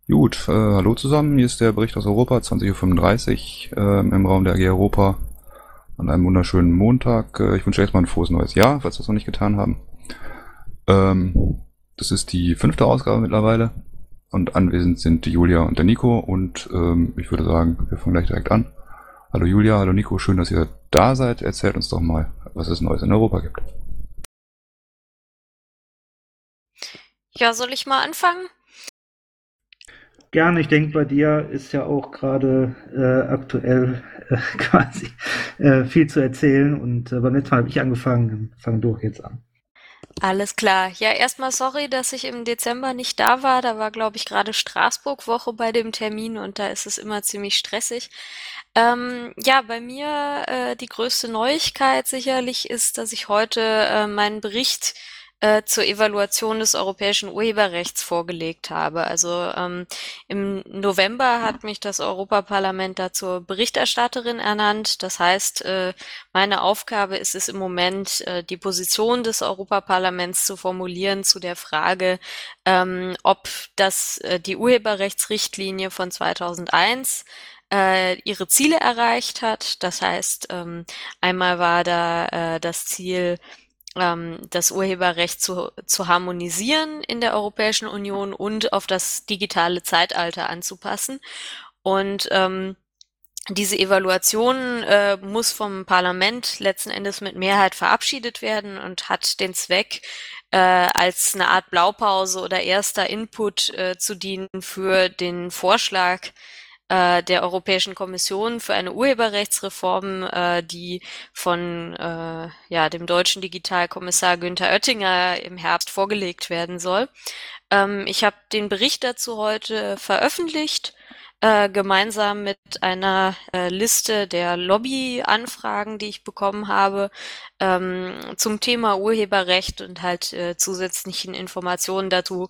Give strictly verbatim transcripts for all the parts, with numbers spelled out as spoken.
Gut, äh, hallo zusammen, hier ist der Bericht aus Europa, zwanzig Uhr fünfunddreißig äh, im Raum der A G Europa an einem wunderschönen Montag. Äh, ich wünsche erstmal ein frohes neues Jahr, falls wir es noch nicht getan haben. Ähm, das ist die fünfte Ausgabe mittlerweile und anwesend sind die Julia und der Nico und ähm, ich würde sagen, wir fangen gleich direkt an. Hallo Julia, hallo Nico, schön, dass ihr da seid. Erzählt uns doch mal, was es Neues in Europa gibt. Ja, soll ich mal anfangen? Gerne, ich denke, bei dir ist ja auch gerade äh, aktuell äh, quasi äh, viel zu erzählen und äh, beim letzten Mal habe ich angefangen, fang du jetzt an. Alles klar. Ja, erstmal sorry, dass ich im Dezember nicht da war. Da war, glaube ich, gerade Straßburg-Woche bei dem Termin und da ist es immer ziemlich stressig. Ähm, ja, bei mir äh, die größte Neuigkeit sicherlich ist, dass ich heute äh, meinen Bericht äh, zur Evaluation des europäischen Urheberrechts vorgelegt habe. Also ähm, im November hat mich das Europaparlament da zur Berichterstatterin ernannt. Das heißt, äh, meine Aufgabe ist es im Moment, äh, die Position des Europaparlaments zu formulieren zu der Frage, ähm, ob das äh, die Urheberrechtsrichtlinie von zweitausendeins äh, ihre Ziele erreicht hat. Das heißt, ähm, einmal war da äh, das Ziel, ähm, das Urheberrecht zu, zu harmonisieren in der Europäischen Union und auf das digitale Zeitalter anzupassen. Und ähm, diese Evaluation äh, muss vom Parlament letzten Endes mit Mehrheit verabschiedet werden und hat den Zweck, äh, als eine Art Blaupause oder erster Input äh, zu dienen für den Vorschlag äh, der Europäischen Kommission für eine Urheberrechtsreform, äh, die von äh, ja, dem deutschen Digitalkommissar Günther Oettinger im Herbst vorgelegt werden soll. Ähm, ich habe den Bericht dazu heute veröffentlicht, äh, gemeinsam mit einer äh, Liste der Lobbyanfragen, die ich bekommen habe, ähm, zum Thema Urheberrecht und halt äh, zusätzlichen Informationen dazu,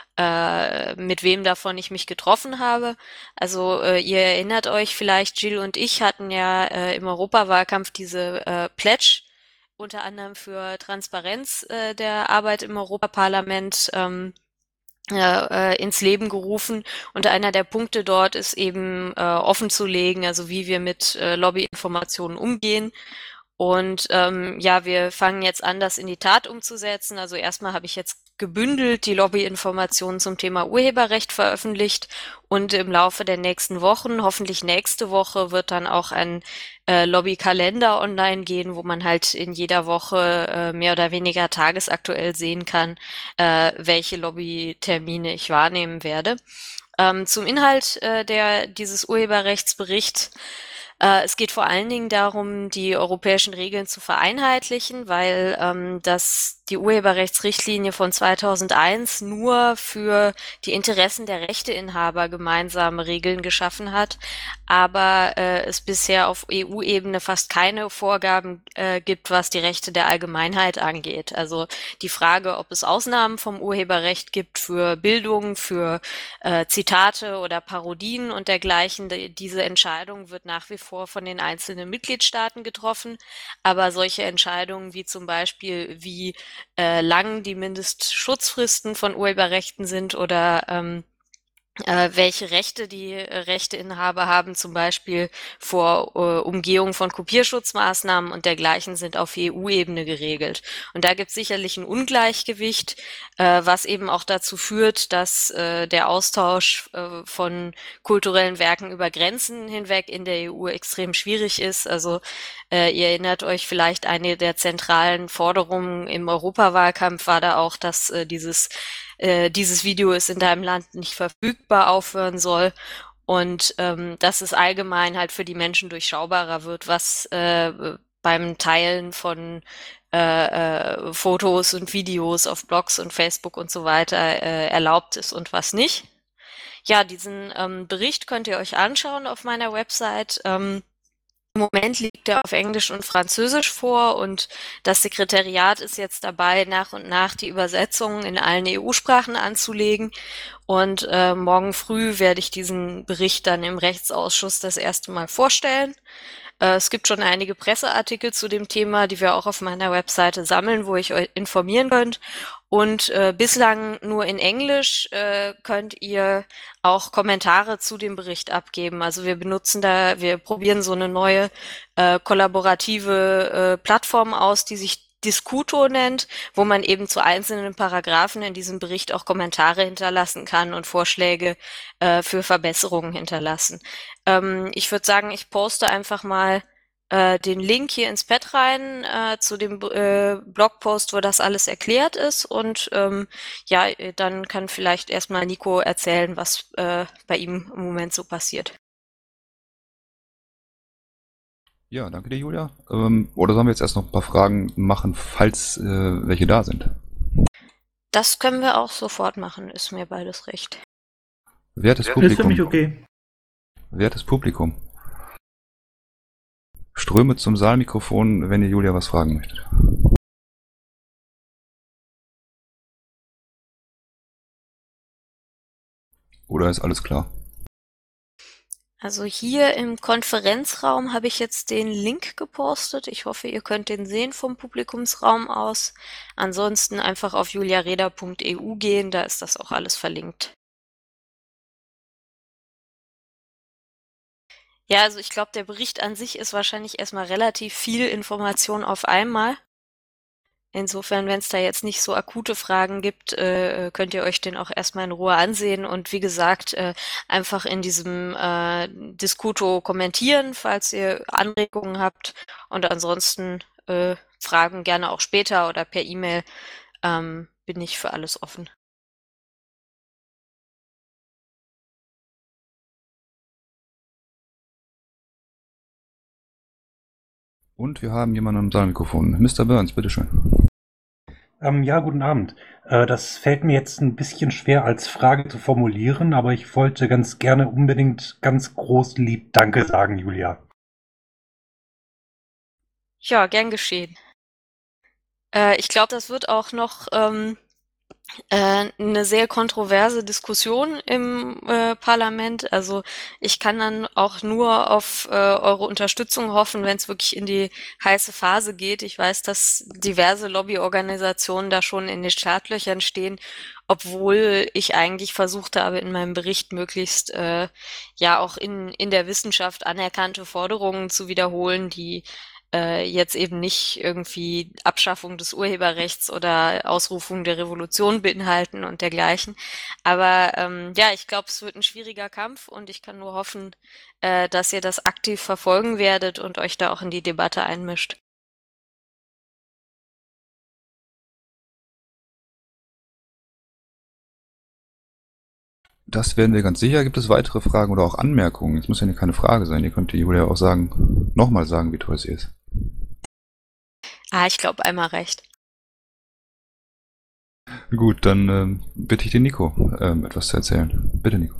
äh, mit wem davon ich mich getroffen habe. Also äh, ihr erinnert euch vielleicht, Jill und ich hatten ja äh, im Europawahlkampf diese äh, Pledge unter anderem für Transparenz äh, der Arbeit im Europaparlament ähm, äh, ins Leben gerufen. Und einer der Punkte dort ist eben äh, offenzulegen, also wie wir mit äh, Lobbyinformationen umgehen. Und ähm, ja, wir fangen jetzt an, das in die Tat umzusetzen. Also erstmal habe ich jetzt gebündelt die Lobbyinformationen zum Thema Urheberrecht veröffentlicht und im Laufe der nächsten Wochen, hoffentlich nächste Woche, wird dann auch ein äh, Lobbykalender online gehen, wo man halt in jeder Woche äh, mehr oder weniger tagesaktuell sehen kann, äh, welche Lobbytermine ich wahrnehmen werde. Ähm, zum Inhalt äh, der dieses Urheberrechtsberichts. Äh, es geht vor allen Dingen darum, die europäischen Regeln zu vereinheitlichen, weil ähm, das die Urheberrechtsrichtlinie von zweitausendeins nur für die Interessen der Rechteinhaber gemeinsame Regeln geschaffen hat, aber äh, es bisher auf E U-Ebene fast keine Vorgaben äh, gibt, was die Rechte der Allgemeinheit angeht. Also die Frage, ob es Ausnahmen vom Urheberrecht gibt für Bildung, für äh, Zitate oder Parodien und dergleichen, die, diese Entscheidung wird nach wie vor von den einzelnen Mitgliedstaaten getroffen, aber solche Entscheidungen wie zum Beispiel, wie äh, lang die Mindestschutzfristen von Urheberrechten sind oder ähm, äh, welche Rechte die äh, Rechteinhaber haben, zum Beispiel vor äh, Umgehung von Kopierschutzmaßnahmen und dergleichen, sind auf E U-Ebene geregelt. Und da gibt es sicherlich ein Ungleichgewicht, äh, was eben auch dazu führt, dass äh, der Austausch äh, von kulturellen Werken über Grenzen hinweg in der E U extrem schwierig ist. Also äh, ihr erinnert euch vielleicht, eine der zentralen Forderungen im Europawahlkampf war da auch, dass äh, dieses äh, dieses Video ist in deinem Land nicht verfügbar aufhören soll und ähm, dass es allgemein halt für die Menschen durchschaubarer wird, was äh, beim Teilen von äh, äh, Fotos und Videos auf Blogs und Facebook und so weiter äh, erlaubt ist und was nicht. Ja, diesen ähm, Bericht könnt ihr euch anschauen auf meiner Website. Ähm, Im Moment liegt er auf Englisch und Französisch vor und das Sekretariat ist jetzt dabei, nach und nach die Übersetzungen in allen E U-Sprachen anzulegen. Und äh, morgen früh werde ich diesen Bericht dann im Rechtsausschuss das erste Mal vorstellen. Äh, es gibt schon einige Presseartikel zu dem Thema, die wir auch auf meiner Webseite sammeln, wo ich euch informieren könnt. Und äh, bislang nur in Englisch äh, könnt ihr auch Kommentare zu dem Bericht abgeben. Also wir benutzen da, wir probieren so eine neue äh, kollaborative äh, Plattform aus, die sich Discuto nennt, wo man eben zu einzelnen Paragraphen in diesem Bericht auch Kommentare hinterlassen kann und Vorschläge äh, für Verbesserungen hinterlassen. Ähm, ich würde sagen, ich poste einfach mal äh, den Link hier ins Pad rein äh, zu dem äh, Blogpost, wo das alles erklärt ist. Und ähm, ja, dann kann vielleicht erstmal Nico erzählen, was äh, bei ihm im Moment so passiert. Ja, danke dir, Julia. Ähm, oder sollen wir jetzt erst noch ein paar Fragen machen, falls äh, welche da sind? Das können wir auch sofort machen, ist mir beides recht. Wertes Ist für Publikum. mich okay. Wertes Publikum. Ströme zum Saalmikrofon, wenn ihr Julia was fragen möchtet. Oder ist alles klar? Also hier im Konferenzraum habe ich jetzt den Link gepostet. Ich hoffe, ihr könnt den sehen vom Publikumsraum aus. Ansonsten einfach auf juliareda punkt e u gehen, da ist das auch alles verlinkt. Ja, also ich glaube, der Bericht an sich ist wahrscheinlich erstmal relativ viel Information auf einmal. Insofern, wenn es da jetzt nicht so akute Fragen gibt, äh, könnt ihr euch den auch erstmal in Ruhe ansehen und wie gesagt, äh, einfach in diesem äh, Discuto kommentieren, falls ihr Anregungen habt und ansonsten äh, Fragen gerne auch später oder per E-Mail. Ähm, bin ich für alles offen. Und wir haben jemanden am Saalmikrofon. Mister Burns, bitteschön. Ähm, ja, guten Abend. Äh, das fällt mir jetzt ein bisschen schwer als Frage zu formulieren, aber ich wollte ganz gerne unbedingt ganz groß lieb Danke sagen, Julia. Ja, gern geschehen. Äh, ich glaube, das wird auch noch ähm, äh, eine sehr kontroverse Diskussion im äh, Parlament. Also ich kann dann auch nur auf äh, eure Unterstützung hoffen, wenn es wirklich in die heiße Phase geht. Ich weiß, dass diverse Lobbyorganisationen da schon in den Startlöchern stehen, obwohl ich eigentlich versucht habe, in meinem Bericht möglichst äh, ja auch in, in der Wissenschaft anerkannte Forderungen zu wiederholen, die äh, jetzt eben nicht irgendwie Abschaffung des Urheberrechts oder Ausrufung der Revolution beinhalten und dergleichen. Aber ähm, ja, ich glaube, es wird ein schwieriger Kampf und ich kann nur hoffen, äh, dass ihr das aktiv verfolgen werdet und euch da auch in die Debatte einmischt. Das werden wir ganz sicher. Gibt es weitere Fragen oder auch Anmerkungen? Es muss ja keine Frage sein. Ihr könnt die Julia auch sagen, nochmal sagen, wie toll sie ist. Ah, ich glaube, einmal reicht. Gut, dann ähm, bitte ich den Nico, ähm, etwas zu erzählen. Bitte, Nico.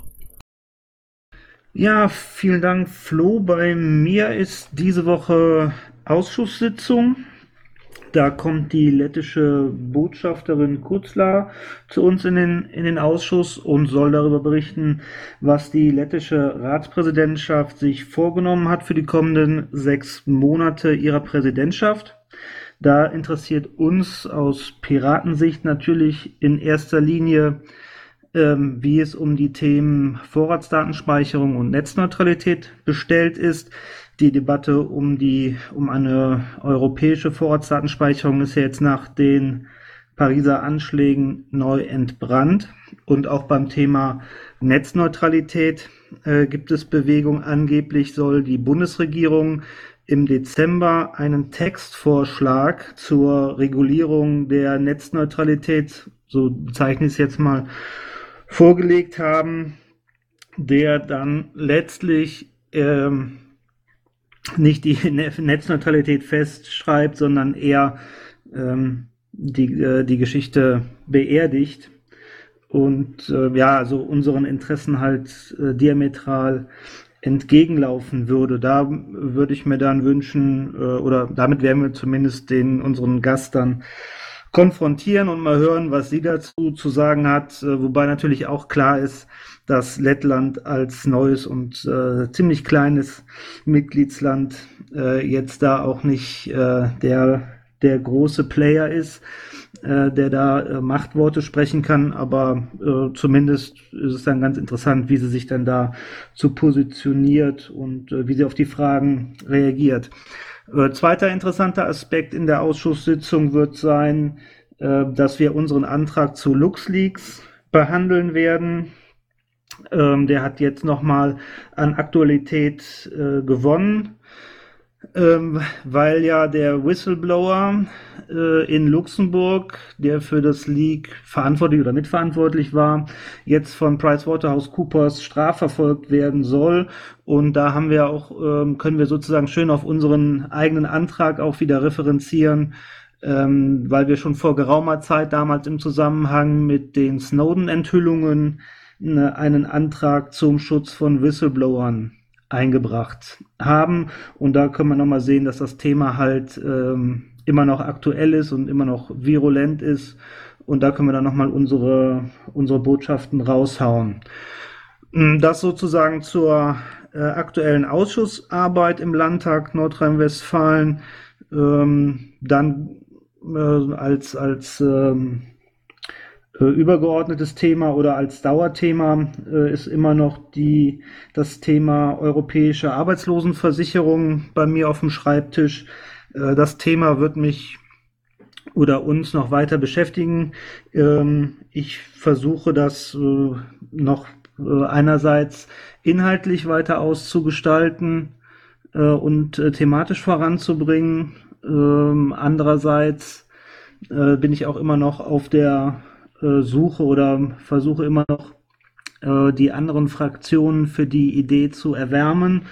Ja, vielen Dank, Flo. Bei mir ist diese Woche Ausschusssitzung. Da kommt die lettische Botschafterin Kurzla zu uns in den, in den Ausschuss und soll darüber berichten, was die lettische Ratspräsidentschaft sich vorgenommen hat für die kommenden sechs Monate ihrer Präsidentschaft. Da interessiert uns aus Piratensicht natürlich in erster Linie, ähm, wie es um die Themen Vorratsdatenspeicherung und Netzneutralität bestellt ist. Die Debatte um die um eine europäische Vorratsdatenspeicherung ist ja jetzt nach den Pariser Anschlägen neu entbrannt. Und auch beim Thema Netzneutralität äh, gibt es Bewegung. Angeblich soll die Bundesregierung im Dezember einen Textvorschlag zur Regulierung der Netzneutralität, so bezeichne ich es jetzt mal, vorgelegt haben, der dann letztlich ähm, nicht die Netzneutralität festschreibt, sondern eher ähm, die, äh, die Geschichte beerdigt und äh, ja, also unseren Interessen halt äh, diametral entgegenlaufen würde. Da würde ich mir dann wünschen, äh, oder damit werden wir zumindest den unseren Gast dann konfrontieren und mal hören, was sie dazu zu sagen hat, äh, wobei natürlich auch klar ist, dass Lettland als neues und äh, ziemlich kleines Mitgliedsland äh, jetzt da auch nicht äh, der der große Player ist. äh, der da äh, Machtworte sprechen kann, aber äh, zumindest ist es dann ganz interessant, wie sie sich dann da so positioniert und äh, wie sie auf die Fragen reagiert. Äh, zweiter interessanter Aspekt in der Ausschusssitzung wird sein, äh, dass wir unseren Antrag zu LuxLeaks behandeln werden. Ähm, der hat jetzt nochmal an Aktualität äh, gewonnen, ähm, weil ja der Whistleblower äh, in Luxemburg, der für das Leak verantwortlich oder mitverantwortlich war, jetzt von PricewaterhouseCoopers strafverfolgt werden soll. Und da haben wir auch, ähm, können wir sozusagen schön auf unseren eigenen Antrag auch wieder referenzieren, ähm, weil wir schon vor geraumer Zeit damals im Zusammenhang mit den Snowden-Enthüllungen ne, einen Antrag zum Schutz von Whistleblowern eingebracht haben. Und da können wir nochmal sehen, dass das Thema halt ähm, immer noch aktuell ist und immer noch virulent ist. Und da können wir dann nochmal unsere, unsere Botschaften raushauen. Das sozusagen zur äh, aktuellen Ausschussarbeit im Landtag Nordrhein-Westfalen. Ähm, dann äh, als, als ähm, äh, übergeordnetes Thema oder als Dauerthema äh, ist immer noch die, das Thema europäische Arbeitslosenversicherung bei mir auf dem Schreibtisch. Äh, das Thema wird mich oder uns noch weiter beschäftigen. Ähm, ich versuche das äh, noch äh, einerseits inhaltlich weiter auszugestalten äh, und äh, thematisch voranzubringen. Ähm, andererseits äh, bin ich auch immer noch auf der äh, Suche oder versuche immer noch äh, die anderen Fraktionen für die Idee zu erwärmen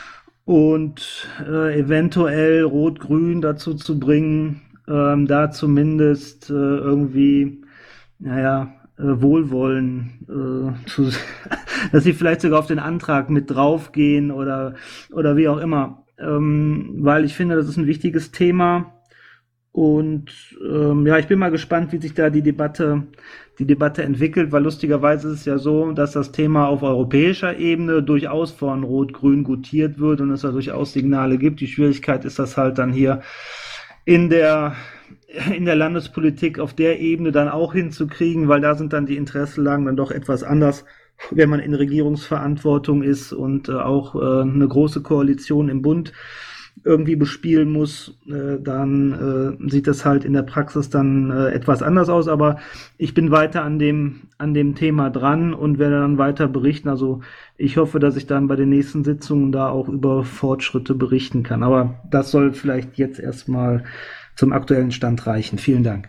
und äh, eventuell Rot-Grün dazu zu bringen, ähm, da zumindest äh, irgendwie, naja, äh, Wohlwollen, äh, zu, dass sie vielleicht sogar auf den Antrag mit draufgehen oder, oder wie auch immer. Ähm, weil ich finde, das ist ein wichtiges Thema. Und ähm, ja, ich bin mal gespannt, wie sich da die Debatte, die Debatte entwickelt, weil lustigerweise ist es ja so, dass das Thema auf europäischer Ebene durchaus von Rot-Grün gutiert wird und es da durchaus Signale gibt. Die Schwierigkeit ist das halt dann hier in der in der Landespolitik auf der Ebene dann auch hinzukriegen, weil da sind dann die Interessenlagen dann doch etwas anders, wenn man in Regierungsverantwortung ist und äh, auch äh, eine große Koalition im Bund irgendwie bespielen muss, äh, dann äh, sieht das halt in der Praxis dann äh, etwas anders aus. Aber ich bin weiter an dem an dem Thema dran und werde dann weiter berichten. Also ich hoffe, dass ich dann bei den nächsten Sitzungen da auch über Fortschritte berichten kann. Aber das soll vielleicht jetzt erstmal zum aktuellen Stand reichen. Vielen Dank.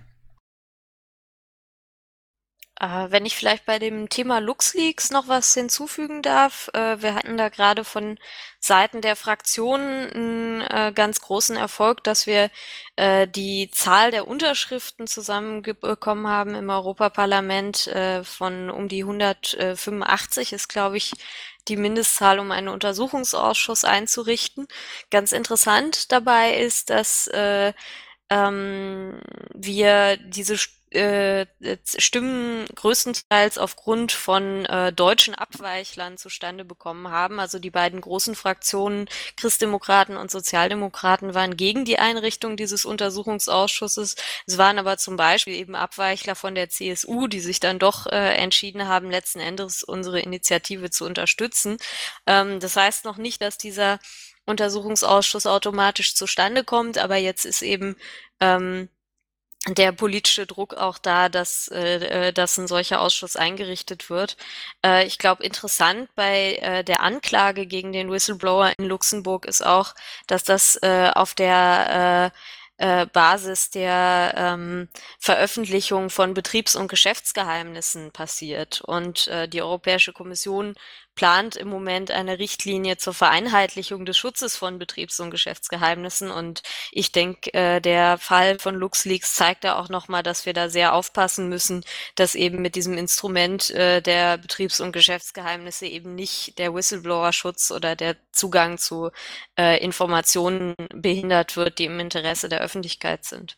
Äh, wenn ich vielleicht bei dem Thema LuxLeaks noch was hinzufügen darf, äh, wir hatten da gerade von Seiten der Fraktionen einen äh, ganz großen Erfolg, dass wir äh, die Zahl der Unterschriften zusammenbekommen haben im Europaparlament äh, von um die hundertfünfundachtzig ist, glaube ich, die Mindestzahl, um einen Untersuchungsausschuss einzurichten. Ganz interessant dabei ist, dass äh, ähm, wir diese äh, Stimmen größtenteils aufgrund von äh, deutschen Abweichlern zustande bekommen haben. Also die beiden großen Fraktionen, Christdemokraten und Sozialdemokraten, waren gegen die Einrichtung dieses Untersuchungsausschusses. Es waren aber zum Beispiel eben Abweichler von der C S U, die sich dann doch äh, entschieden haben, letzten Endes unsere Initiative zu unterstützen. Ähm, das heißt noch nicht, dass dieser Untersuchungsausschuss automatisch zustande kommt, aber jetzt ist eben ähm, der politische Druck auch da, dass, äh, dass ein solcher Ausschuss eingerichtet wird. Äh, ich glaube, interessant bei äh, der Anklage gegen den Whistleblower in Luxemburg ist auch, dass das äh, auf der äh, äh, Basis der ähm, Veröffentlichung von Betriebs- und Geschäftsgeheimnissen passiert. Und äh, die Europäische Kommission plant im Moment eine Richtlinie zur Vereinheitlichung des Schutzes von Betriebs- und Geschäftsgeheimnissen. Und ich denke, äh, der Fall von LuxLeaks zeigt da auch nochmal, dass wir da sehr aufpassen müssen, dass eben mit diesem Instrument äh, der Betriebs- und Geschäftsgeheimnisse eben nicht der Whistleblower-Schutz oder der Zugang zu äh, Informationen behindert wird, die im Interesse der Öffentlichkeit sind.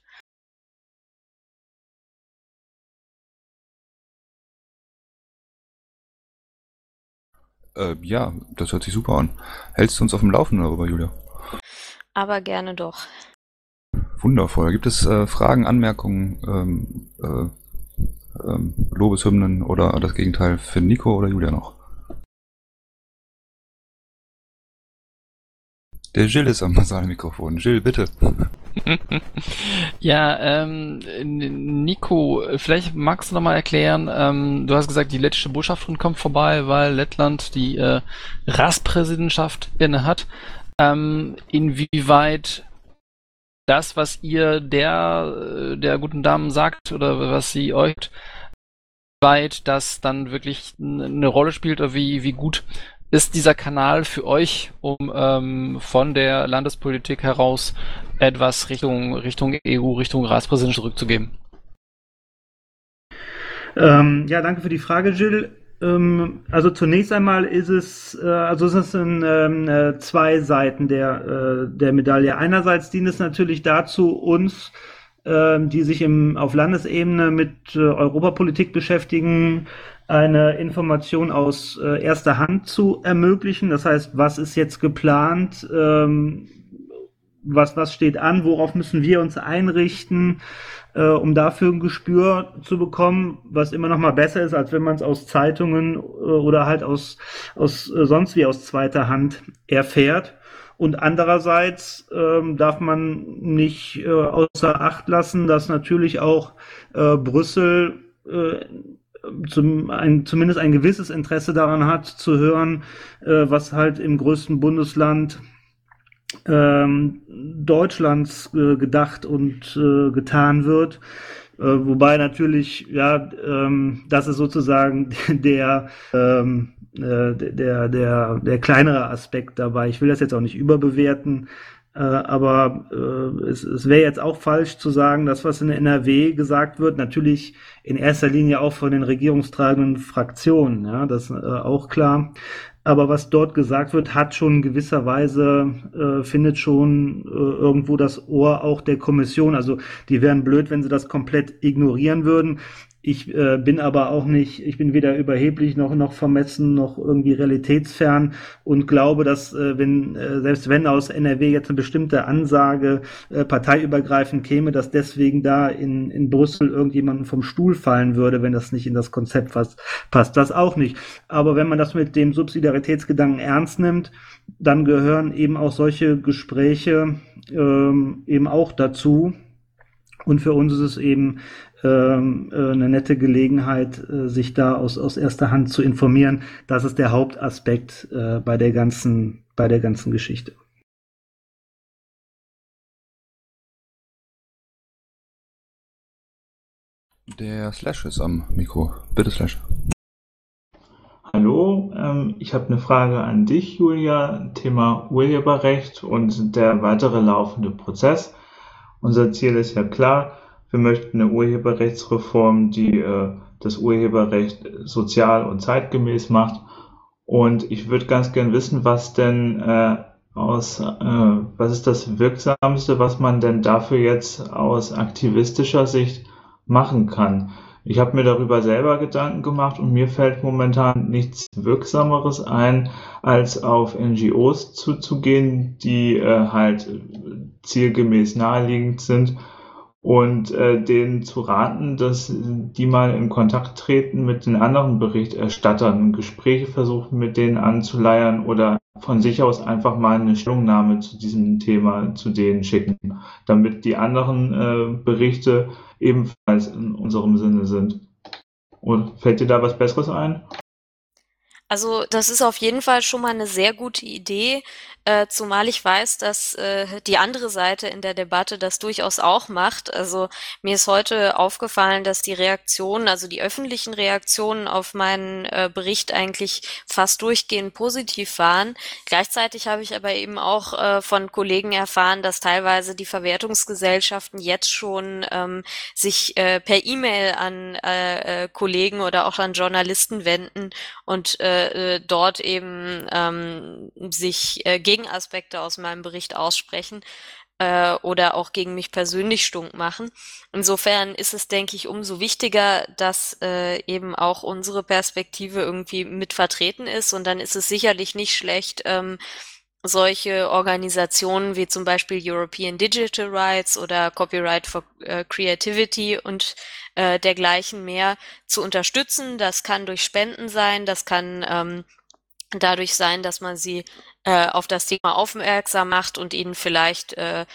Äh, ja, das hört sich super an. Hältst du uns auf dem Laufenden darüber, Julia? Aber gerne doch. Wundervoll. Gibt es äh, Fragen, Anmerkungen, ähm, äh, ähm, Lobeshymnen oder das Gegenteil für Nico oder Julia noch? Der Gilles ist am Mikrofon. Gilles, bitte. Ja, ähm, Nico, vielleicht magst du noch mal erklären, ähm, du hast gesagt, die lettische Botschafterin kommt vorbei, weil Lettland die äh, Ratspräsidentschaft inne hat. Ähm, inwieweit das, was ihr der, der guten Dame sagt oder was sie euch, weit das dann wirklich eine Rolle spielt oder wie, wie gut ist dieser Kanal für euch, um ähm, von der Landespolitik heraus etwas Richtung, Richtung E U, Richtung Ratspräsident zurückzugeben? Ähm, ja, danke für die Frage, Gilles. Ähm, also zunächst einmal ist es, äh, also es sind ähm, äh, zwei Seiten der, äh, der Medaille. Einerseits dient es natürlich dazu, uns, äh, die sich im, auf Landesebene mit äh, Europapolitik beschäftigen, eine Information aus äh, erster Hand zu ermöglichen. Das heißt, was ist jetzt geplant, ähm, was, was steht an, worauf müssen wir uns einrichten, äh, um dafür ein Gespür zu bekommen, was immer noch mal besser ist, als wenn man es aus Zeitungen äh, oder halt aus, aus äh, sonst wie aus zweiter Hand erfährt. Und andererseits ähm, darf man nicht äh, außer Acht lassen, dass natürlich auch äh, Brüssel äh, zum, ein, zumindest ein gewisses Interesse daran hat, zu hören, äh, was halt im größten Bundesland ähm, Deutschlands äh, gedacht und äh, getan wird. Äh, wobei natürlich, ja, ähm, das ist sozusagen der, ähm, äh, der, der, der kleinere Aspekt dabei. Ich will das jetzt auch nicht überbewerten. Äh, aber äh, es, es wäre jetzt auch falsch zu sagen, dass was in der N R W gesagt wird, natürlich in erster Linie auch von den regierungstragenden Fraktionen, ja, das ist äh, auch klar. Aber was dort gesagt wird, hat schon in gewisser Weise, äh, findet schon äh, irgendwo das Ohr auch der Kommission. Also die wären blöd, wenn sie das komplett ignorieren würden. Ich äh, bin aber auch nicht, ich bin weder überheblich noch noch vermessen noch irgendwie realitätsfern und glaube, dass äh, wenn äh, selbst wenn aus N R W jetzt eine bestimmte Ansage äh, parteiübergreifend käme, dass deswegen da in in Brüssel irgendjemanden vom Stuhl fallen würde, wenn das nicht in das Konzept passt, passt das auch nicht. Aber wenn man das mit dem Subsidiaritätsgedanken ernst nimmt, dann gehören eben auch solche Gespräche ähm, eben auch dazu. Und für uns ist es eben ähm, äh, eine nette Gelegenheit, äh, sich da aus, aus erster Hand zu informieren. Das ist der Hauptaspekt äh, bei der ganzen, bei der ganzen Geschichte. Der Slash ist am Mikro. Bitte, Slash. Hallo, ähm, ich habe eine Frage an dich, Julia. Thema Urheberrecht und der weitere laufende Prozess. Unser Ziel ist ja klar, wir möchten eine Urheberrechtsreform, die äh, das Urheberrecht sozial und zeitgemäß macht. Und ich würde ganz gern wissen, was denn äh, aus, äh, was ist das Wirksamste, was man denn dafür jetzt aus aktivistischer Sicht machen kann. Ich habe mir darüber selber Gedanken gemacht und mir fällt momentan nichts Wirksameres ein, als auf N G Os zuzugehen, die äh, halt zielgemäß naheliegend sind und äh, denen zu raten, dass die mal in Kontakt treten mit den anderen Berichterstattern, Gespräche versuchen mit denen anzuleiern oder von sich aus einfach mal eine Stellungnahme zu diesem Thema zu denen schicken, damit die anderen äh, Berichte ebenfalls in unserem Sinne sind. Und fällt dir da was Besseres ein? Also das ist auf jeden Fall schon mal eine sehr gute Idee, äh, zumal ich weiß, dass äh, die andere Seite in der Debatte das durchaus auch macht. Also mir ist heute aufgefallen, dass die Reaktionen, also die öffentlichen Reaktionen auf meinen äh, Bericht eigentlich fast durchgehend positiv waren. Gleichzeitig habe ich aber eben auch äh, von Kollegen erfahren, dass teilweise die Verwertungsgesellschaften jetzt schon ähm, sich äh, per E-Mail an äh, äh, Kollegen oder auch an Journalisten wenden und äh, äh, dort eben ähm, sich äh, Gegenaspekte aus meinem Bericht aussprechen äh, oder auch gegen mich persönlich stunk machen. Insofern ist es, denke ich, umso wichtiger, dass äh, eben auch unsere Perspektive irgendwie mit vertreten ist und dann ist es sicherlich nicht schlecht, ähm, solche Organisationen wie zum Beispiel European Digital Rights oder Copyright for äh, Creativity und äh, dergleichen mehr zu unterstützen. Das kann durch Spenden sein, das kann ähm, dadurch sein, dass man sie äh, auf das Thema aufmerksam macht und ihnen vielleicht äh,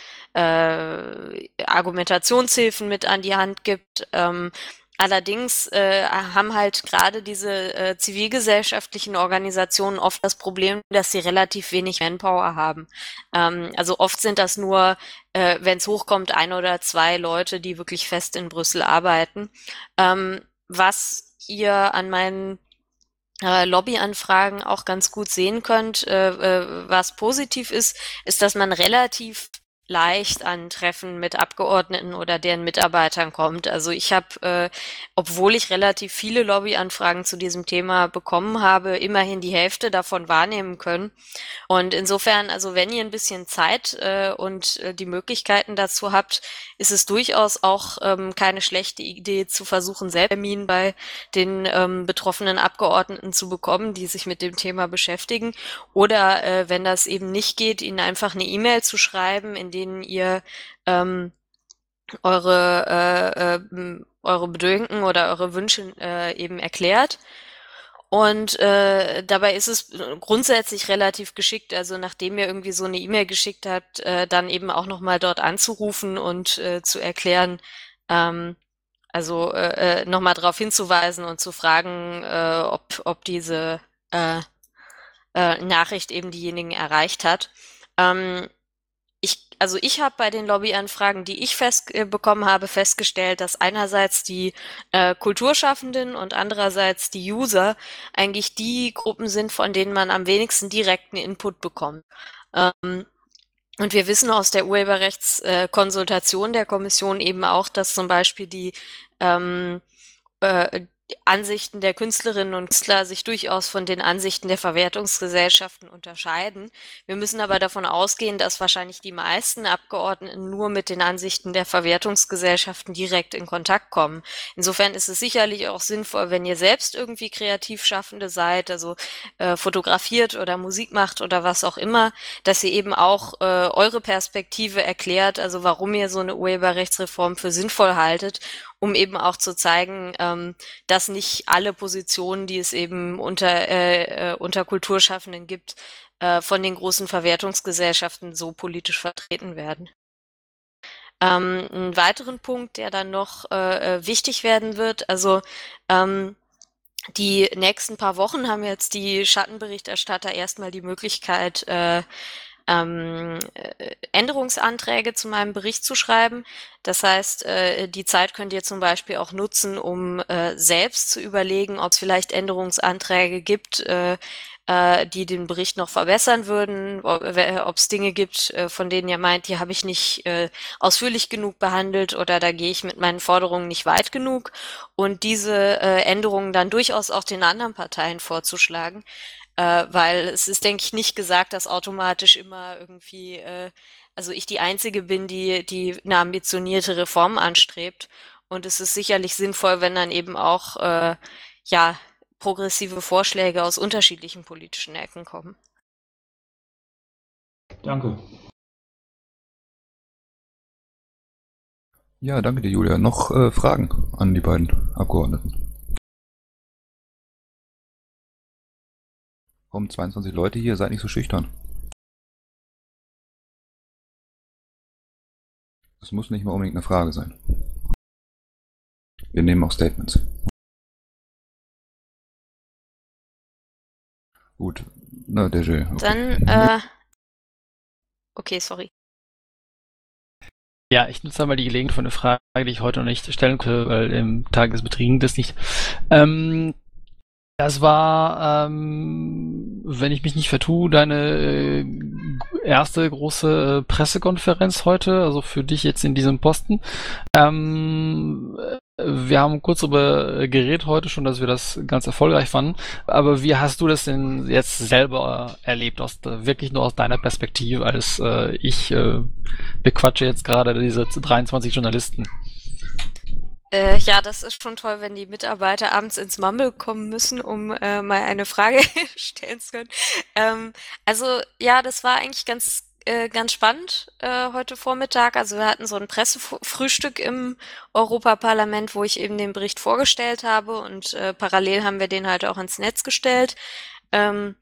äh, Argumentationshilfen mit an die Hand gibt. Ähm, Allerdings äh, haben halt gerade diese äh, zivilgesellschaftlichen Organisationen oft das Problem, dass sie relativ wenig Manpower haben. Ähm, also oft sind das nur, äh, wenn es hochkommt, ein oder zwei Leute, die wirklich fest in Brüssel arbeiten. Ähm, was ihr an meinen äh, Lobbyanfragen auch ganz gut sehen könnt, äh, äh, was positiv ist, ist, dass man relativ leicht an Treffen mit Abgeordneten oder deren Mitarbeitern kommt. Also ich habe, äh, obwohl ich relativ viele Lobbyanfragen zu diesem Thema bekommen habe, immerhin die Hälfte davon wahrnehmen können. Und insofern, also wenn ihr ein bisschen Zeit äh, und äh, die Möglichkeiten dazu habt, ist es durchaus auch ähm, keine schlechte Idee zu versuchen, selbst Termin bei den ähm, betroffenen Abgeordneten zu bekommen, die sich mit dem Thema beschäftigen. Oder äh, wenn das eben nicht geht, ihnen einfach eine E-Mail zu schreiben, in denen ihr ähm, eure, äh, äh, eure Bedenken oder eure Wünsche äh, eben erklärt. Und äh, dabei ist es grundsätzlich relativ geschickt, also nachdem ihr irgendwie so eine E-Mail geschickt habt, äh, dann eben auch nochmal dort anzurufen und äh, zu erklären, ähm, also äh, nochmal darauf hinzuweisen und zu fragen, äh, ob, ob diese äh, äh, Nachricht eben diejenigen erreicht hat. Ähm, ich, also ich habe bei den Lobbyanfragen, die ich fest äh, bekommen habe, festgestellt, dass einerseits die äh, Kulturschaffenden und andererseits die User eigentlich die Gruppen sind, von denen man am wenigsten direkten Input bekommt. Ähm, und wir wissen aus der Urheberrechtskonsultation der Kommission eben auch, dass zum Beispiel die ähm, äh, Ansichten der Künstlerinnen und Künstler sich durchaus von den Ansichten der Verwertungsgesellschaften unterscheiden. Wir müssen aber davon ausgehen, dass wahrscheinlich die meisten Abgeordneten nur mit den Ansichten der Verwertungsgesellschaften direkt in Kontakt kommen. Insofern ist es sicherlich auch sinnvoll, wenn ihr selbst irgendwie Kreativschaffende seid, also äh, fotografiert oder Musik macht oder was auch immer, dass ihr eben auch äh, eure Perspektive erklärt, also warum ihr so eine Urheberrechtsreform für sinnvoll haltet, um eben auch zu zeigen, ähm, dass nicht alle Positionen, die es eben unter, äh, äh, unter Kulturschaffenden gibt, äh, von den großen Verwertungsgesellschaften so politisch vertreten werden. Ähm, einen weiteren Punkt, der dann noch äh, äh, wichtig werden wird, also ähm, die nächsten paar Wochen haben jetzt die Schattenberichterstatter erstmal die Möglichkeit, äh, ähm, äh, Änderungsanträge zu meinem Bericht zu schreiben. Das heißt, äh, die Zeit könnt ihr zum Beispiel auch nutzen, um äh, selbst zu überlegen, ob es vielleicht Änderungsanträge gibt, äh, äh, die den Bericht noch verbessern würden, ob es Dinge gibt, äh, von denen ihr meint, die habe ich nicht äh, ausführlich genug behandelt oder da gehe ich mit meinen Forderungen nicht weit genug, und diese äh, Änderungen dann durchaus auch den anderen Parteien vorzuschlagen. Äh, weil es ist, denke ich, nicht gesagt, dass automatisch immer irgendwie, äh, also ich die Einzige bin, die, die eine ambitionierte Reform anstrebt. Und es ist sicherlich sinnvoll, wenn dann eben auch, äh, ja, progressive Vorschläge aus unterschiedlichen politischen Ecken kommen. Danke. Ja, danke dir, Julia. Noch äh, Fragen an die beiden Abgeordneten? Warum zweiundzwanzig Leute hier? Seid nicht so schüchtern. Das muss nicht mal unbedingt eine Frage sein. Wir nehmen auch Statements. Gut. Na, Dejé. Okay. Dann, äh, okay, sorry. Ja, ich nutze einmal die Gelegenheit von einer Frage, die ich heute noch nicht stellen konnte, weil im Tagesbetrieb das nicht. Ähm, Das war, ähm, wenn ich mich nicht vertue, deine äh, erste große äh, Pressekonferenz heute, also für dich jetzt in diesem Posten. Ähm, wir haben kurz darüber geredet heute schon, dass wir das ganz erfolgreich fanden. Aber wie hast du das denn jetzt selber erlebt, aus, wirklich nur aus deiner Perspektive, als äh, ich äh, bequatsche jetzt gerade diese dreiundzwanzig Journalisten? Äh, ja, das ist schon toll, wenn die Mitarbeiter abends ins Mumble kommen müssen, um äh, mal eine Frage stellen zu können. Ähm, also ja, das war eigentlich ganz äh, ganz spannend äh, heute Vormittag. Also wir hatten so ein Pressefrühstück im Europaparlament, wo ich eben den Bericht vorgestellt habe und äh, parallel haben wir den halt auch ins Netz gestellt. Ähm,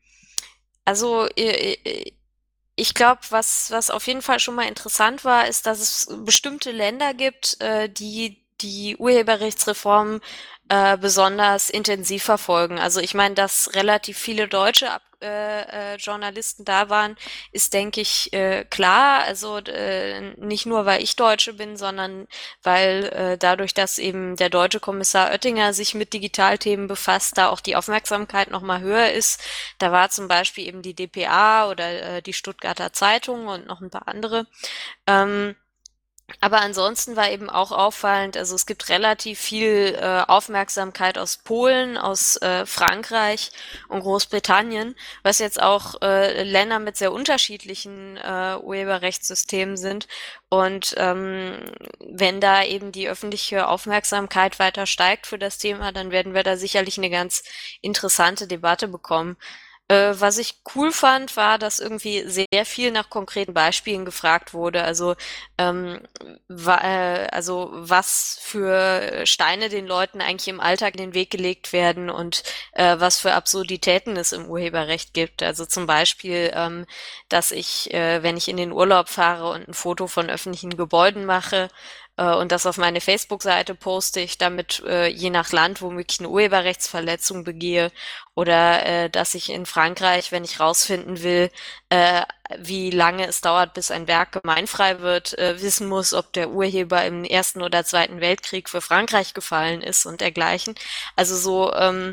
also äh, äh, ich glaube, was, was auf jeden Fall schon mal interessant war, ist, dass es bestimmte Länder gibt, äh, die die Urheberrechtsreform äh, besonders intensiv verfolgen. Also ich meine, dass relativ viele deutsche Ab äh, äh, Journalisten da waren, ist, denke ich, äh, klar. Also äh, nicht nur, weil ich Deutsche bin, sondern weil äh, dadurch, dass eben der deutsche Kommissar Oettinger sich mit Digitalthemen befasst, da auch die Aufmerksamkeit noch mal höher ist. Da war zum Beispiel eben die D P A oder äh, die Stuttgarter Zeitung und noch ein paar andere. Ähm, aber ansonsten war eben auch auffallend, also es gibt relativ viel äh, Aufmerksamkeit aus Polen, aus äh, Frankreich und Großbritannien, was jetzt auch äh, Länder mit sehr unterschiedlichen äh, Urheberrechtssystemen sind. Und ähm, wenn da eben die öffentliche Aufmerksamkeit weiter steigt für das Thema, dann werden wir da sicherlich eine ganz interessante Debatte bekommen. Äh, was ich cool fand, war, dass irgendwie sehr viel nach konkreten Beispielen gefragt wurde. Also, ähm, wa äh, also was für Steine den Leuten eigentlich im Alltag in den Weg gelegt werden und äh, was für Absurditäten es im Urheberrecht gibt. Also zum Beispiel, ähm, dass ich, äh, wenn ich in den Urlaub fahre und ein Foto von öffentlichen Gebäuden mache, äh, und das auf meine Facebook-Seite poste, ich damit äh, je nach Land womöglich eine Urheberrechtsverletzung begehe oder äh, dass ich in Frankreich, wenn ich rausfinden will, äh, wie lange es dauert, bis ein Werk gemeinfrei wird, äh, wissen muss, ob der Urheber im Ersten oder Zweiten Weltkrieg für Frankreich gefallen ist und dergleichen. Also so ähm,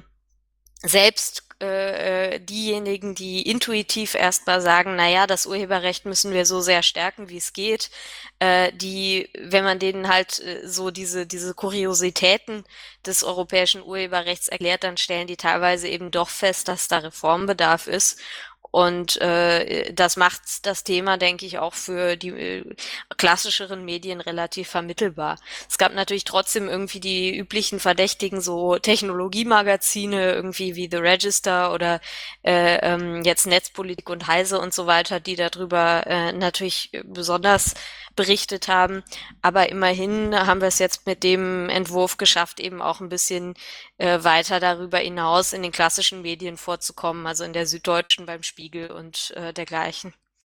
selbst äh, äh, diejenigen, die intuitiv erstmal sagen, na ja, das Urheberrecht müssen wir so sehr stärken, wie es geht, äh, die, wenn man denen halt äh, so diese diese Kuriositäten des europäischen Urheberrechts erklärt, dann stellen die teilweise eben doch fest, dass da Reformbedarf ist. Und äh, das macht das Thema, denke ich, auch für die äh, klassischeren Medien relativ vermittelbar. Es gab natürlich trotzdem irgendwie die üblichen Verdächtigen, so Technologiemagazine, irgendwie wie The Register oder äh, ähm, jetzt Netzpolitik und Heise und so weiter, die darüber äh, natürlich besonders berichtet haben. Aber immerhin haben wir es jetzt mit dem Entwurf geschafft, eben auch ein bisschen äh, weiter darüber hinaus in den klassischen Medien vorzukommen, also in der Süddeutschen beim Spiegel und äh, dergleichen.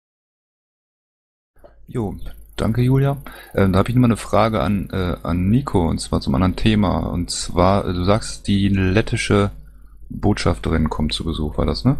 Jo, danke Julia. Ähm, da habe ich nochmal eine Frage an, äh, an Nico, und zwar zum anderen Thema. Und zwar, äh, du sagst, die lettische Botschafterin kommt zu Besuch, war das, ne?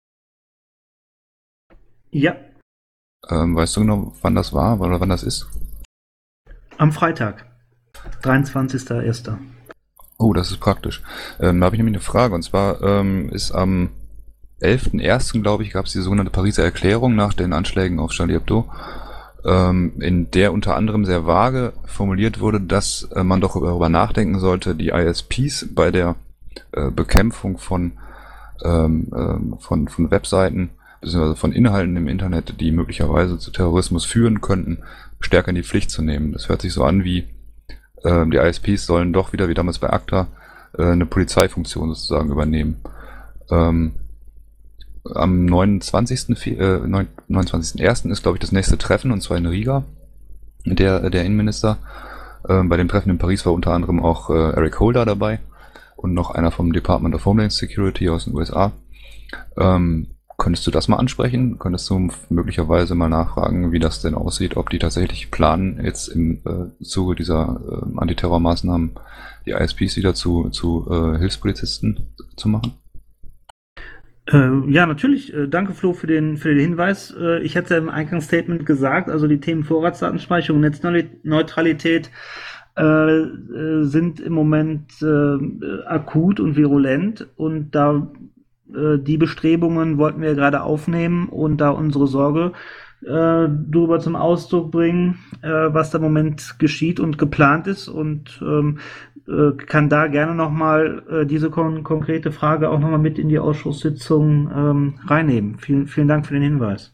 Ja, Ähm, weißt du genau, wann das war oder wann das ist? am Freitag, dreiundzwanzigster erster Oh, das ist praktisch. Ähm, da habe ich nämlich eine Frage, und zwar ähm, ist am elften ersten, glaube ich, gab es die sogenannte Pariser Erklärung nach den Anschlägen auf Charlie Hebdo, ähm, in der unter anderem sehr vage formuliert wurde, dass äh, man doch darüber nachdenken sollte, die I S Ps bei der äh, Bekämpfung von, ähm, ähm, von, von Webseiten bzw. von Inhalten im Internet, die möglicherweise zu Terrorismus führen könnten, stärker in die Pflicht zu nehmen. Das hört sich so an wie, äh, die I S Ps sollen doch wieder, wie damals bei ACTA, äh, eine Polizeifunktion sozusagen übernehmen. Ähm, Am neunundzwanzigsten. Äh, neunundzwanzigsten ersten ist, glaube ich, das nächste Treffen, und zwar in Riga, der, der Innenminister. Ähm, bei dem Treffen in Paris war unter anderem auch äh, Eric Holder dabei und noch einer vom Department of Homeland Security aus den U S A. Ähm, könntest du das mal ansprechen? Könntest du möglicherweise mal nachfragen, wie das denn aussieht, ob die tatsächlich planen, jetzt im äh, Zuge dieser äh, Antiterrormaßnahmen die I S Ps wieder zu, zu äh, Hilfspolizisten zu machen? Äh, ja, natürlich. Äh, danke, Flo, für den, für den Hinweis. Äh, ich hatte im Eingangsstatement gesagt, also die Themen Vorratsdatenspeicherung und Netzneutralität äh, äh, sind im Moment äh, akut und virulent, und da äh, die Bestrebungen wollten wir gerade aufnehmen und da unsere Sorge äh, darüber zum Ausdruck bringen, äh, was da im Moment geschieht und geplant ist, und ähm, äh, kann da gerne nochmal äh, diese kon konkrete Frage auch nochmal mit in die Ausschusssitzung ähm, reinnehmen. Vielen, vielen Dank für den Hinweis.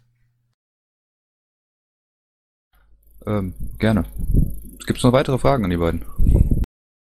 Ähm, gerne. Gibt es noch weitere Fragen an die beiden?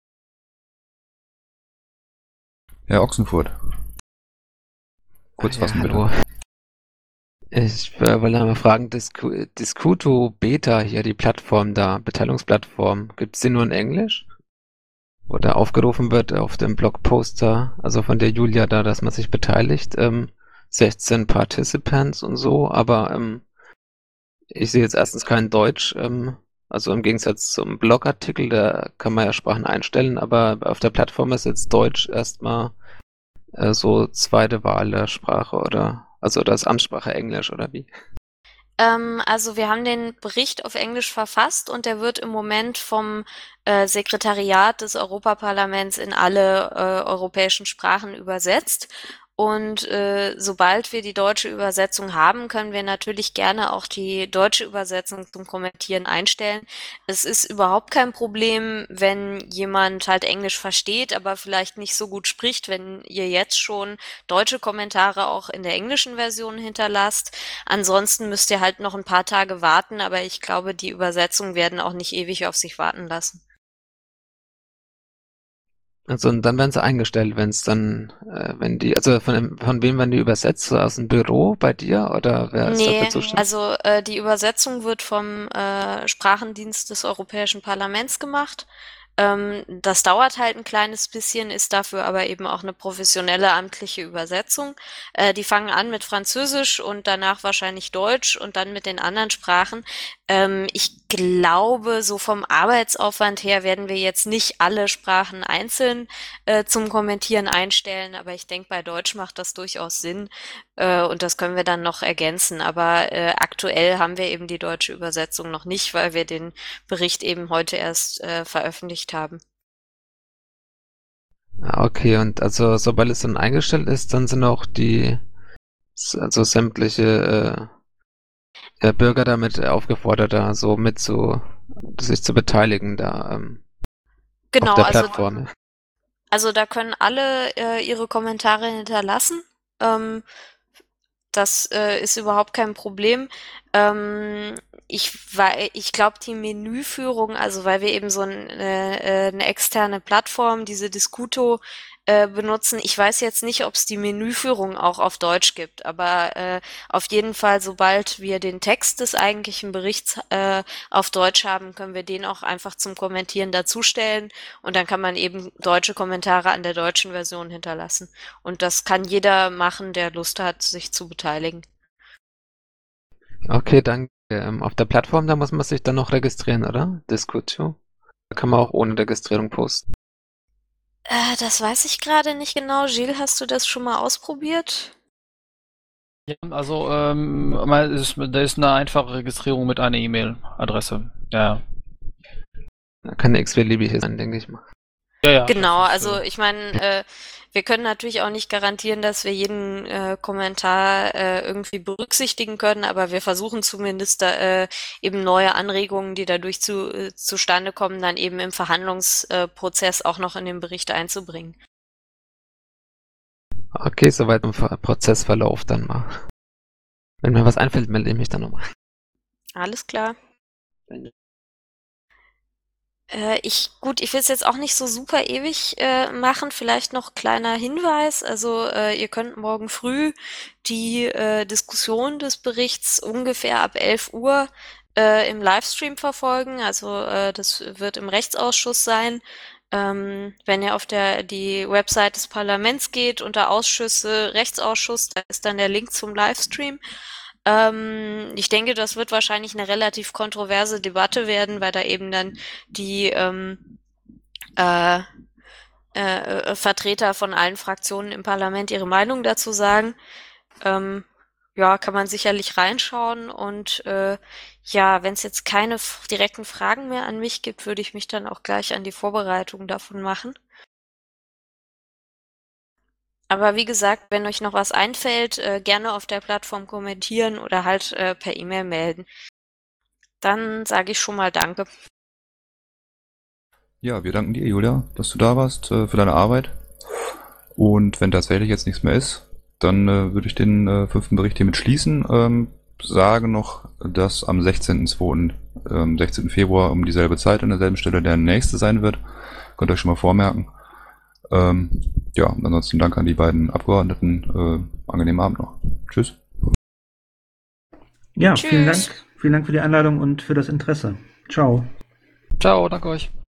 Herr Ochsenfurt. Kurz Ja, fassen, bitte. hallo. Ich äh, wollte mal fragen, Discu Discuto Beta hier, die Plattform da, Beteiligungsplattform, gibt es die nur in Englisch? Oder aufgerufen wird auf dem Blogposter, also von der Julia da, dass man sich beteiligt, ähm, sechzehn Participants und so, aber ähm, ich sehe jetzt erstens kein Deutsch, ähm, also im Gegensatz zum Blogartikel, da kann man ja Sprachen einstellen, aber auf der Plattform ist jetzt Deutsch erstmal äh, so zweite Wahl der Sprache, oder? Also das Amtssprache Englisch, oder wie? Ähm, also wir haben den Bericht auf Englisch verfasst und der wird im Moment vom äh, Sekretariat des Europaparlaments in alle äh, europäischen Sprachen übersetzt. Und äh, sobald wir die deutsche Übersetzung haben, können wir natürlich gerne auch die deutsche Übersetzung zum Kommentieren einstellen. Es ist überhaupt kein Problem, wenn jemand halt Englisch versteht, aber vielleicht nicht so gut spricht, wenn ihr jetzt schon deutsche Kommentare auch in der englischen Version hinterlasst. Ansonsten müsst ihr halt noch ein paar Tage warten, aber ich glaube, die Übersetzungen werden auch nicht ewig auf sich warten lassen. Also und dann werden sie eingestellt, wenn es dann, äh, wenn die, also von, dem- von wem werden die übersetzt? So aus dem Büro bei dir oder wer ist dafür Nee, zuständig? also äh, die Übersetzung wird vom äh, Sprachendienst des Europäischen Parlaments gemacht. Ähm, das dauert halt ein kleines bisschen, ist dafür aber eben auch eine professionelle amtliche Übersetzung. Äh, die fangen an mit Französisch und danach wahrscheinlich Deutsch und dann mit den anderen Sprachen. Ähm, ich glaube, so vom Arbeitsaufwand her werden wir jetzt nicht alle Sprachen einzeln äh, zum Kommentieren einstellen, aber ich denke, bei Deutsch macht das durchaus Sinn. Äh, und das können wir dann noch ergänzen. Aber äh, aktuell haben wir eben die deutsche Übersetzung noch nicht, weil wir den Bericht eben heute erst äh, veröffentlicht haben. Ah, okay, und also sobald es dann eingestellt ist, dann sind auch die, also sämtliche äh, ja, Bürger damit aufgefordert, da so mit zu, sich zu beteiligen da ähm, auf Genau, der also Plattform. Also da können alle äh, ihre Kommentare hinterlassen. Ähm, das äh, ist überhaupt kein Problem. Ähm, ich wei- ich glaube, die Menüführung, also weil wir eben so ein, äh, äh, eine externe Plattform, diese Discuto, äh, benutzen. Ich weiß jetzt nicht, ob es die Menüführung auch auf Deutsch gibt, aber äh, auf jeden Fall, sobald wir den Text des eigentlichen Berichts äh, auf Deutsch haben, können wir den auch einfach zum Kommentieren dazustellen. Und dann kann man eben deutsche Kommentare an der deutschen Version hinterlassen. Und das kann jeder machen, der Lust hat, sich zu beteiligen. Okay, danke. Ähm, auf der Plattform, da muss man sich dann noch registrieren, oder? Discutio. Da kann man auch ohne Registrierung posten. Äh, das weiß ich gerade nicht genau. Gilles, hast du das schon mal ausprobiert? Ja, also ähm, mal ist, da ist eine einfache Registrierung mit einer E-Mail-Adresse. Ja, Da kann eine x-beliebige sein, denke ich mal. ja, ja. Genau, das ist, also äh, ich meine, äh, wir können natürlich auch nicht garantieren, dass wir jeden äh, Kommentar äh, irgendwie berücksichtigen können, aber wir versuchen zumindest da, äh, eben neue Anregungen, die dadurch zu, äh, zustande kommen, dann eben im Verhandlungsprozess auch noch in den Bericht einzubringen. Okay, soweit im Ver- Prozessverlauf dann mal. Wenn mir was einfällt, melde ich mich dann nochmal. Alles klar. Äh, ich, gut, ich will es jetzt auch nicht so super ewig äh, machen. Vielleicht noch kleiner Hinweis. Also äh, ihr könnt morgen früh die äh, Diskussion des Berichts ungefähr ab elf Uhr äh, im Livestream verfolgen. Also äh, das wird im Rechtsausschuss sein. Ähm, wenn ihr auf der die Website des Parlaments geht, unter Ausschüsse, Rechtsausschuss, da ist dann der Link zum Livestream. Ähm, ich denke, das wird wahrscheinlich eine relativ kontroverse Debatte werden, weil da eben dann die ähm, äh, äh, Vertreter von allen Fraktionen im Parlament ihre Meinung dazu sagen. Ähm, ja, kann man sicherlich reinschauen und äh, ja, wenn es jetzt keine f- direkten Fragen mehr an mich gibt, würde ich mich dann auch gleich an die Vorbereitung davon machen. Aber wie gesagt, wenn euch noch was einfällt, äh, gerne auf der Plattform kommentieren oder halt äh, per E-Mail melden. Dann sage ich schon mal Danke. Ja, wir danken dir, Julia, dass du da warst, äh, für deine Arbeit. Und wenn tatsächlich jetzt nichts mehr ist, dann äh, würde ich den äh, fünften Bericht hiermit schließen. Ähm, sage noch, dass am sechzehnten zweiten Ähm, sechzehnten Februar um dieselbe Zeit an derselben Stelle der nächste sein wird. Könnt ihr euch schon mal vormerken. Ähm, ja, ansonsten danke an die beiden Abgeordneten. Äh, angenehmen Abend noch. Tschüss. Ja, vielen Tschüss. Dank. Vielen Dank für die Einladung und für das Interesse. Ciao. Ciao, danke euch.